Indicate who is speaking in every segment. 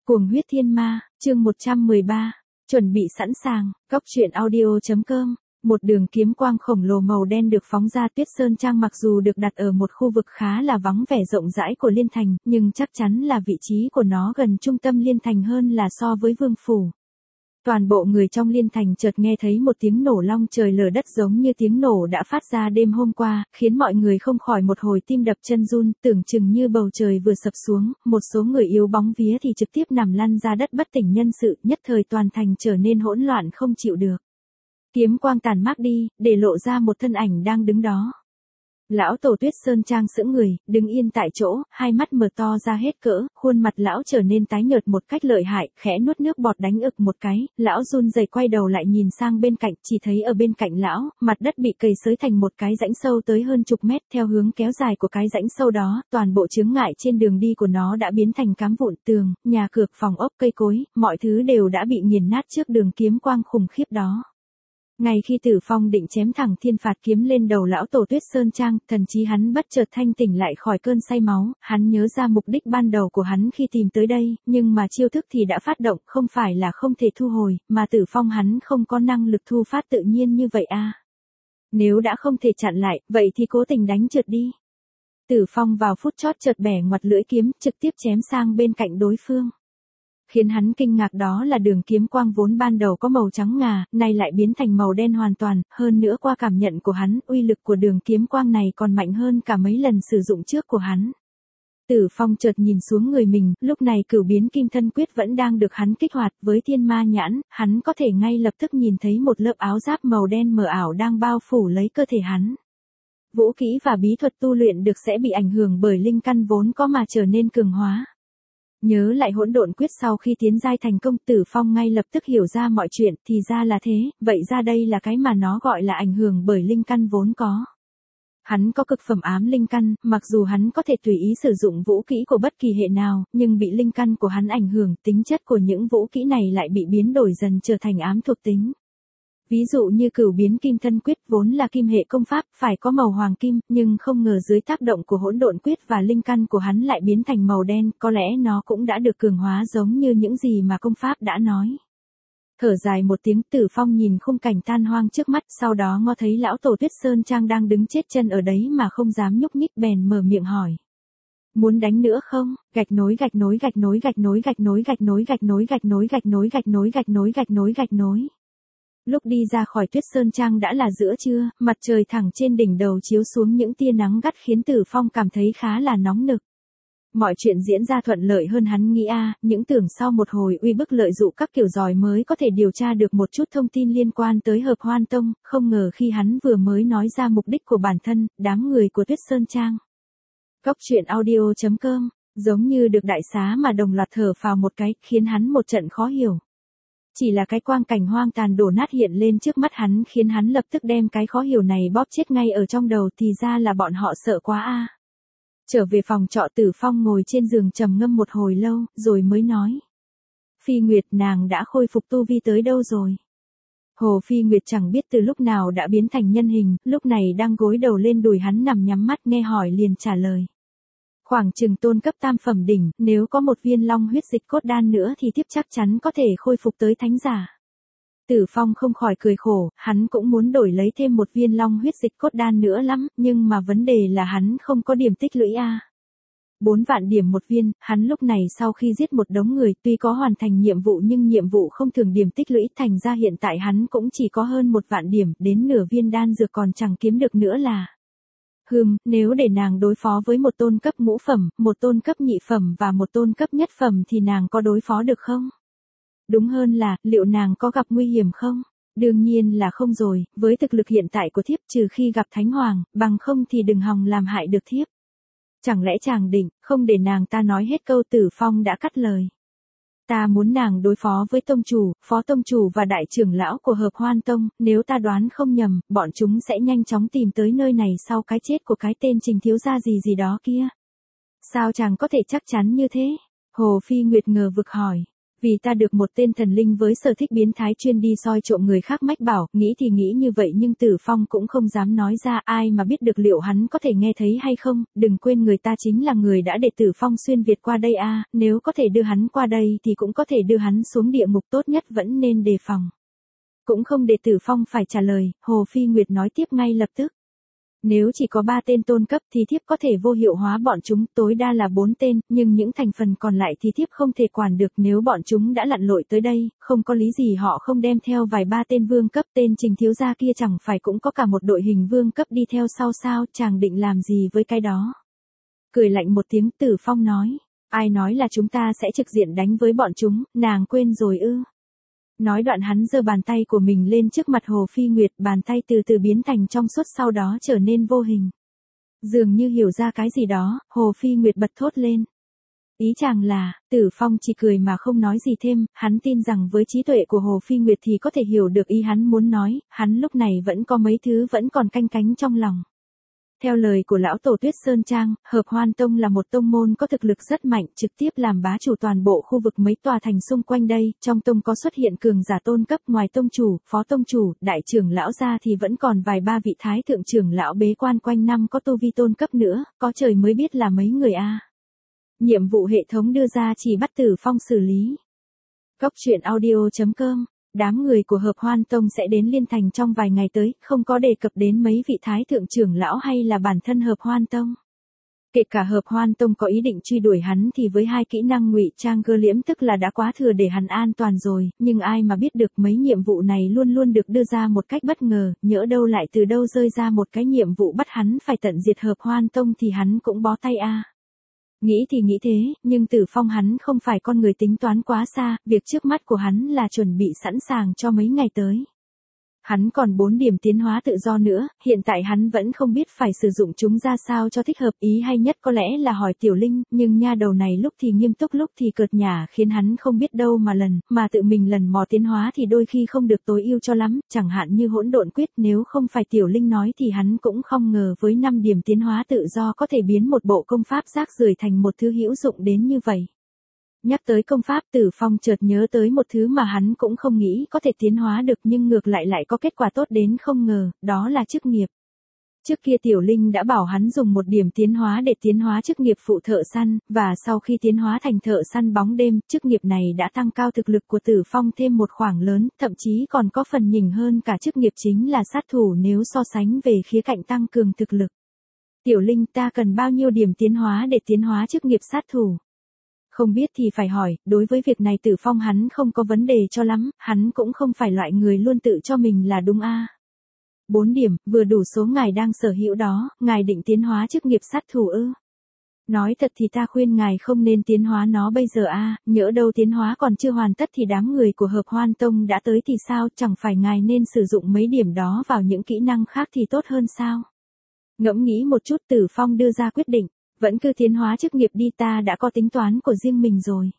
Speaker 1: Cuồng huyết thiên ma, chương 113, chuẩn bị sẵn sàng, góc truyện audio.com. Một đường kiếm quang khổng lồ màu đen được phóng ra. Tuyết Sơn Trang mặc dù được đặt ở một khu vực khá là vắng vẻ rộng rãi của Liên Thành, nhưng chắc chắn là vị trí của nó gần trung tâm Liên Thành hơn là so với Vương Phủ. Toàn bộ người trong Liên Thành chợt nghe thấy một tiếng nổ long trời lở đất giống như tiếng nổ đã phát ra đêm hôm qua, khiến mọi người không khỏi một hồi tim đập chân run, tưởng chừng như bầu trời vừa sập xuống, một số người yếu bóng vía thì trực tiếp nằm lăn ra đất bất tỉnh nhân sự, nhất thời toàn thành trở nên hỗn loạn không chịu được. Kiếm quang tàn mát đi, để lộ ra một thân ảnh đang đứng đó. Lão tổ Tuyết Sơn Trang sững người, đứng yên tại chỗ, hai mắt mở to ra hết cỡ, khuôn mặt lão trở nên tái nhợt một cách lợi hại, khẽ nuốt nước bọt đánh ực một cái, lão run rẩy quay đầu lại nhìn sang bên cạnh, chỉ thấy ở bên cạnh lão, mặt đất bị cày xới thành một cái rãnh sâu tới hơn chục mét, theo hướng kéo dài của cái rãnh sâu đó, toàn bộ chướng ngại trên đường đi của nó đã biến thành cám vụn, tường, nhà cửa, phòng ốc, cây cối, mọi thứ đều đã bị nghiền nát trước đường kiếm quang khủng khiếp đó. Ngay khi Tử Phong định chém thẳng thiên phạt kiếm lên đầu lão tổ Tuyết Sơn Trang, thần trí hắn bất chợt thanh tỉnh lại khỏi cơn say máu, hắn nhớ ra mục đích ban đầu của hắn khi tìm tới đây, nhưng mà chiêu thức thì đã phát động, không phải là không thể thu hồi, mà Tử Phong hắn không có năng lực thu phát tự nhiên như vậy à. Nếu đã không thể chặn lại, vậy thì cố tình đánh trượt đi. Tử Phong vào phút chót chợt bẻ ngoặt lưỡi kiếm, trực tiếp chém sang bên cạnh đối phương. Khiến hắn kinh ngạc đó là đường kiếm quang vốn ban đầu có màu trắng ngà, nay lại biến thành màu đen hoàn toàn, hơn nữa qua cảm nhận của hắn, uy lực của đường kiếm quang này còn mạnh hơn cả mấy lần sử dụng trước của hắn. Tử Phong chợt nhìn xuống người mình, lúc này cửu biến kim thân quyết vẫn đang được hắn kích hoạt, với thiên ma nhãn, hắn có thể ngay lập tức nhìn thấy một lớp áo giáp màu đen mờ ảo đang bao phủ lấy cơ thể hắn. Vũ kỹ và bí thuật tu luyện được sẽ bị ảnh hưởng bởi linh căn vốn có mà trở nên cường hóa. Nhớ lại hỗn độn quyết sau khi tiến giai thành công, Tử Phong ngay lập tức hiểu ra mọi chuyện, thì ra là thế, vậy ra đây là cái mà nó gọi là ảnh hưởng bởi linh căn vốn có. Hắn có cực phẩm ám linh căn, mặc dù hắn có thể tùy ý sử dụng vũ kỹ của bất kỳ hệ nào, nhưng bị linh căn của hắn ảnh hưởng, tính chất của những vũ kỹ này lại bị biến đổi dần trở thành ám thuộc tính. Ví dụ như cửu biến kim thân quyết vốn là kim hệ công pháp, phải có màu hoàng kim, nhưng không ngờ dưới tác động của hỗn độn quyết và linh căn của hắn lại biến thành màu đen, có lẽ nó cũng đã được cường hóa giống như những gì mà công pháp đã nói. Thở dài một tiếng, Tử Phong nhìn khung cảnh tan hoang trước mắt, sau đó ngó thấy lão tổ Tuyết Sơn Trang đang đứng chết chân ở đấy mà không dám nhúc nhích, bèn mở miệng hỏi. Muốn đánh nữa không? Gạch nối gạch nối gạch nối gạch nối gạch nối gạch nối gạch nối gạch nối gạch nối gạch nối gạch nối gạch nối gạch nối. Lúc đi ra khỏi Tuyết Sơn Trang đã là giữa trưa, mặt trời thẳng trên đỉnh đầu chiếu xuống những tia nắng gắt khiến Tử Phong cảm thấy khá là nóng nực. Mọi chuyện diễn ra thuận lợi hơn hắn nghĩ những tưởng sau một hồi uy bức lợi dụ các kiểu giỏi mới có thể điều tra được một chút thông tin liên quan tới Hợp Hoan Tông, không ngờ khi hắn vừa mới nói ra mục đích của bản thân, đám người của Tuyết Sơn Trang. Góc truyện audio.com, giống như được đại xá mà đồng loạt thở phào một cái, khiến hắn một trận khó hiểu. Chỉ là cái quang cảnh hoang tàn đổ nát hiện lên trước mắt hắn khiến hắn lập tức đem cái khó hiểu này bóp chết ngay ở trong đầu, thì ra là bọn họ sợ quá Trở về phòng trọ, Tử Phong ngồi trên giường trầm ngâm một hồi lâu, rồi mới nói. Phi Nguyệt, nàng đã khôi phục tu vi tới đâu rồi? Hồ Phi Nguyệt chẳng biết từ lúc nào đã biến thành nhân hình, lúc này đang gối đầu lên đùi hắn nằm nhắm mắt, nghe hỏi liền trả lời. Khoảng chừng tôn cấp tam phẩm đỉnh, nếu có một viên long huyết dịch cốt đan nữa thì tiếp chắc chắn có thể khôi phục tới thánh giả. Tử Phong không khỏi cười khổ, hắn cũng muốn đổi lấy thêm một viên long huyết dịch cốt đan nữa lắm, nhưng mà vấn đề là hắn không có điểm tích lũy 4 vạn điểm một viên, hắn lúc này sau khi giết một đống người tuy có hoàn thành nhiệm vụ nhưng nhiệm vụ không thường điểm tích lũy, thành ra hiện tại hắn cũng chỉ có hơn 1 vạn điểm, đến nửa viên đan dược còn chẳng kiếm được nữa là. Nếu để nàng đối phó với một tôn cấp ngũ phẩm, một tôn cấp nhị phẩm và một tôn cấp nhất phẩm thì nàng có đối phó được không? Đúng hơn là, liệu nàng có gặp nguy hiểm không? Đương nhiên là không rồi, với thực lực hiện tại của thiếp trừ khi gặp Thánh Hoàng, bằng không thì đừng hòng làm hại được thiếp. Chẳng lẽ chàng định, không để nàng ta nói hết câu, Tử Phong đã cắt lời. Ta muốn nàng đối phó với tông chủ, phó tông chủ và đại trưởng lão của Hợp Hoan Tông, nếu ta đoán không nhầm, bọn chúng sẽ nhanh chóng tìm tới nơi này sau cái chết của cái tên Trình thiếu gia gì gì đó kia. Sao chàng có thể chắc chắn như thế? Hồ Phi Nguyệt ngờ vực hỏi. Vì ta được một tên thần linh với sở thích biến thái chuyên đi soi trộm người khác mách bảo, nghĩ thì nghĩ như vậy nhưng Tử Phong cũng không dám nói ra, ai mà biết được liệu hắn có thể nghe thấy hay không, đừng quên người ta chính là người đã để Tử Phong xuyên Việt qua đây a, nếu có thể đưa hắn qua đây thì cũng có thể đưa hắn xuống địa ngục, tốt nhất vẫn nên đề phòng. Cũng không để Tử Phong phải trả lời, Hồ Phi Nguyệt nói tiếp ngay lập tức. Nếu chỉ có 3 tên tôn cấp thì thiếp có thể vô hiệu hóa bọn chúng, tối đa là 4 tên, nhưng những thành phần còn lại thì thiếp không thể quản được, nếu bọn chúng đã lặn lội tới đây, không có lý gì họ không đem theo vài 3 tên vương cấp, tên Trình thiếu gia kia chẳng phải cũng có cả một đội hình vương cấp đi theo sau sao, chàng định làm gì với cái đó. Cười lạnh một tiếng, Tử Phong nói, ai nói là chúng ta sẽ trực diện đánh với bọn chúng, nàng quên rồi ư. Nói đoạn hắn giơ bàn tay của mình lên trước mặt Hồ Phi Nguyệt, bàn tay từ từ biến thành trong suốt sau đó trở nên vô hình. Dường như hiểu ra cái gì đó, Hồ Phi Nguyệt bật thốt lên. Ý chàng là, Tử Phong chỉ cười mà không nói gì thêm, hắn tin rằng với trí tuệ của Hồ Phi Nguyệt thì có thể hiểu được ý hắn muốn nói, hắn lúc này vẫn có mấy thứ vẫn còn canh cánh trong lòng. Theo lời của lão tổ Tuyết Sơn Trang, Hợp Hoan Tông là một tông môn có thực lực rất mạnh, trực tiếp làm bá chủ toàn bộ khu vực mấy tòa thành xung quanh đây, trong tông có xuất hiện cường giả tôn cấp, ngoài tông chủ, phó tông chủ, đại trưởng lão ra thì vẫn còn vài ba vị thái thượng trưởng lão bế quan quanh năm có tu vi tôn cấp nữa, có trời mới biết là mấy người a. Nhiệm vụ hệ thống đưa ra chỉ bắt Tử Phong xử lý. Cốc truyện audio.com. Đám người của Hợp Hoan Tông sẽ đến Liên Thành trong vài ngày tới, không có đề cập đến mấy vị thái thượng trưởng lão hay là bản thân Hợp Hoan Tông. Kể cả Hợp Hoan Tông có ý định truy đuổi hắn thì với 2 kỹ năng ngụy trang cơ liễm tức là đã quá thừa để hắn an toàn rồi, nhưng ai mà biết được mấy nhiệm vụ này luôn luôn được đưa ra một cách bất ngờ, nhỡ đâu lại từ đâu rơi ra một cái nhiệm vụ bắt hắn phải tận diệt Hợp Hoan Tông thì hắn cũng bó tay a. Nghĩ thì nghĩ thế, nhưng Tử Phong hắn không phải con người tính toán quá xa, việc trước mắt của hắn là chuẩn bị sẵn sàng cho mấy ngày tới. Hắn còn 4 điểm tiến hóa tự do nữa, hiện tại hắn vẫn không biết phải sử dụng chúng ra sao cho thích hợp, ý hay nhất có lẽ là hỏi Tiểu Linh, nhưng nha đầu này lúc thì nghiêm túc lúc thì cợt nhả khiến hắn không biết đâu mà tự mình lần mò tiến hóa thì đôi khi không được tối ưu cho lắm, chẳng hạn như hỗn độn quyết, nếu không phải Tiểu Linh nói thì hắn cũng không ngờ với 5 điểm tiến hóa tự do có thể biến một bộ công pháp rác rưởi thành một thứ hữu dụng đến như vậy. Nhắc tới công pháp, Tử Phong chợt nhớ tới một thứ mà hắn cũng không nghĩ có thể tiến hóa được nhưng ngược lại có kết quả tốt đến không ngờ, đó là chức nghiệp. Trước kia Tiểu Linh đã bảo hắn dùng 1 điểm tiến hóa để tiến hóa chức nghiệp phụ thợ săn, và sau khi tiến hóa thành thợ săn bóng đêm, chức nghiệp này đã tăng cao thực lực của Tử Phong thêm một khoảng lớn, thậm chí còn có phần nhỉnh hơn cả chức nghiệp chính là sát thủ nếu so sánh về khía cạnh tăng cường thực lực. Tiểu Linh, ta cần bao nhiêu điểm tiến hóa để tiến hóa chức nghiệp sát thủ? Không biết thì phải hỏi, đối với việc này Tử Phong hắn không có vấn đề cho lắm, hắn cũng không phải loại người luôn tự cho mình là đúng a. 4 điểm, vừa đủ số ngài đang sở hữu đó, ngài định tiến hóa chức nghiệp sát thủ ư? Nói thật thì ta khuyên ngài không nên tiến hóa nó bây giờ a, nhỡ đâu tiến hóa còn chưa hoàn tất thì đám người của Hợp Hoan Tông đã tới thì sao, chẳng phải ngài nên sử dụng mấy điểm đó vào những kỹ năng khác thì tốt hơn sao? Ngẫm nghĩ một chút Tử Phong đưa ra quyết định. Vẫn cứ tiến hóa chức nghiệp đi, ta đã có tính toán của riêng mình rồi.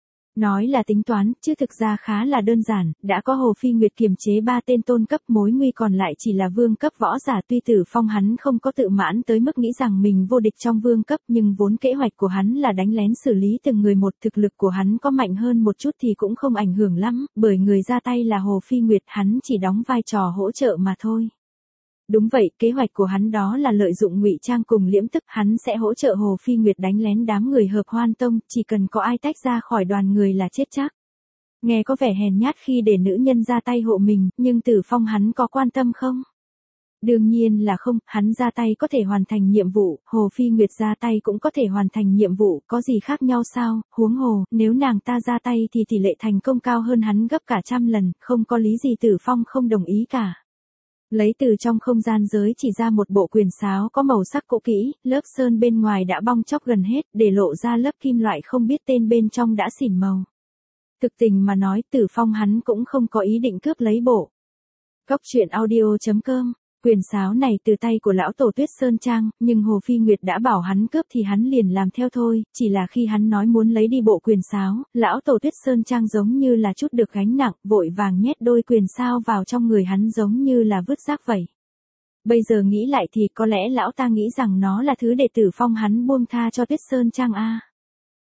Speaker 1: Nói là tính toán, chứ thực ra khá là đơn giản, đã có Hồ Phi Nguyệt kiềm chế 3 tên tôn cấp, mối nguy còn lại chỉ là vương cấp võ giả. Tuy Tử Phong hắn không có tự mãn tới mức nghĩ rằng mình vô địch trong vương cấp, nhưng vốn kế hoạch của hắn là đánh lén xử lý từng người một, thực lực của hắn có mạnh hơn một chút thì cũng không ảnh hưởng lắm, bởi người ra tay là Hồ Phi Nguyệt, hắn chỉ đóng vai trò hỗ trợ mà thôi. Đúng vậy, kế hoạch của hắn đó là lợi dụng ngụy trang cùng liễm tức, hắn sẽ hỗ trợ Hồ Phi Nguyệt đánh lén đám người Hợp Hoan Tông, chỉ cần có ai tách ra khỏi đoàn người là chết chắc. Nghe có vẻ hèn nhát khi để nữ nhân ra tay hộ mình, nhưng Tử Phong hắn có quan tâm không? Đương nhiên là không, hắn ra tay có thể hoàn thành nhiệm vụ, Hồ Phi Nguyệt ra tay cũng có thể hoàn thành nhiệm vụ, có gì khác nhau sao, huống hồ, nếu nàng ta ra tay thì tỷ lệ thành công cao hơn hắn gấp cả 100 lần, không có lý gì Tử Phong không đồng ý cả. Lấy từ trong không gian giới chỉ ra một bộ quyền sáo có màu sắc cũ kỹ, lớp sơn bên ngoài đã bong chóc gần hết, để lộ ra lớp kim loại không biết tên bên trong đã xỉn màu. Thực tình mà nói, Tử Phong hắn cũng không có ý định cướp lấy bộ. Cốc truyện audio.com. Quyền sáo này từ tay của lão tổ Tuyết Sơn Trang, nhưng Hồ Phi Nguyệt đã bảo hắn cướp thì hắn liền làm theo thôi, chỉ là khi hắn nói muốn lấy đi bộ quyền sáo, lão tổ Tuyết Sơn Trang giống như là chút được gánh nặng, vội vàng nhét đôi quyền sáo vào trong người hắn giống như là vứt rác vậy. Bây giờ nghĩ lại thì có lẽ lão ta nghĩ rằng nó là thứ để Tử Phong hắn buông tha cho Tuyết Sơn Trang a.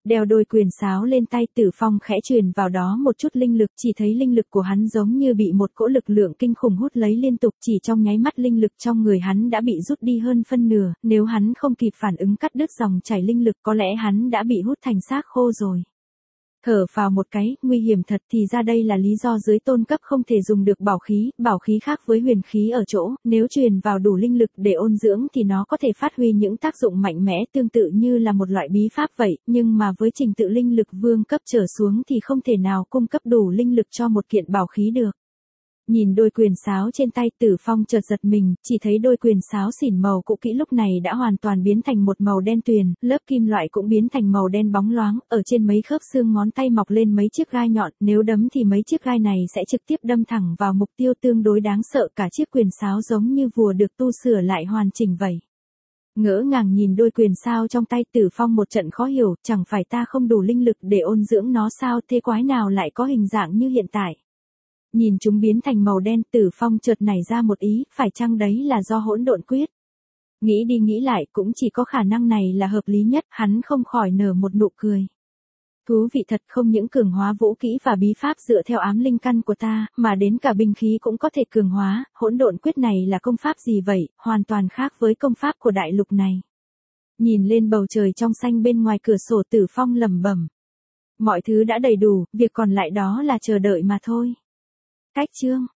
Speaker 1: Đeo đôi quyền sáo lên tay, Tử Phong khẽ truyền vào đó một chút linh lực, chỉ thấy linh lực của hắn giống như bị một cỗ lực lượng kinh khủng hút lấy liên tục, chỉ trong nháy mắt linh lực trong người hắn đã bị rút đi hơn phân nửa, nếu hắn không kịp phản ứng cắt đứt dòng chảy linh lực có lẽ hắn đã bị hút thành xác khô rồi. Thở vào một cái, nguy hiểm thật, thì ra đây là lý do dưới tôn cấp không thể dùng được bảo khí khác với huyền khí ở chỗ, nếu truyền vào đủ linh lực để ôn dưỡng thì nó có thể phát huy những tác dụng mạnh mẽ tương tự như là một loại bí pháp vậy, nhưng mà với trình tự linh lực vương cấp trở xuống thì không thể nào cung cấp đủ linh lực cho một kiện bảo khí được. Nhìn đôi quyền sáo trên tay, Tử Phong chợt giật mình, chỉ thấy đôi quyền sáo xỉn màu cũ kỹ lúc này đã hoàn toàn biến thành một màu đen tuyền, lớp kim loại cũng biến thành màu đen bóng loáng, ở trên mấy khớp xương ngón tay mọc lên mấy chiếc gai nhọn, nếu đấm thì mấy chiếc gai này sẽ trực tiếp đâm thẳng vào mục tiêu tương đối đáng sợ, cả chiếc quyền sáo giống như vừa được tu sửa lại hoàn chỉnh vậy. Ngỡ ngàng nhìn đôi quyền sáo trong tay, Tử Phong một trận khó hiểu, chẳng phải ta không đủ linh lực để ôn dưỡng nó sao, thế quái nào lại có hình dạng như hiện tại. Nhìn chúng biến thành màu đen, Tử Phong chợt nảy ra một ý, phải chăng đấy là do hỗn độn quyết? Nghĩ đi nghĩ lại, cũng chỉ có khả năng này là hợp lý nhất, hắn không khỏi nở một nụ cười. Thú vị thật, không những cường hóa vũ kỹ và bí pháp dựa theo ám linh căn của ta, mà đến cả binh khí cũng có thể cường hóa, hỗn độn quyết này là công pháp gì vậy, hoàn toàn khác với công pháp của đại lục này. Nhìn lên bầu trời trong xanh bên ngoài cửa sổ, Tử Phong lẩm bẩm. Mọi thứ đã đầy đủ, việc còn lại đó là chờ đợi mà thôi. Cách chương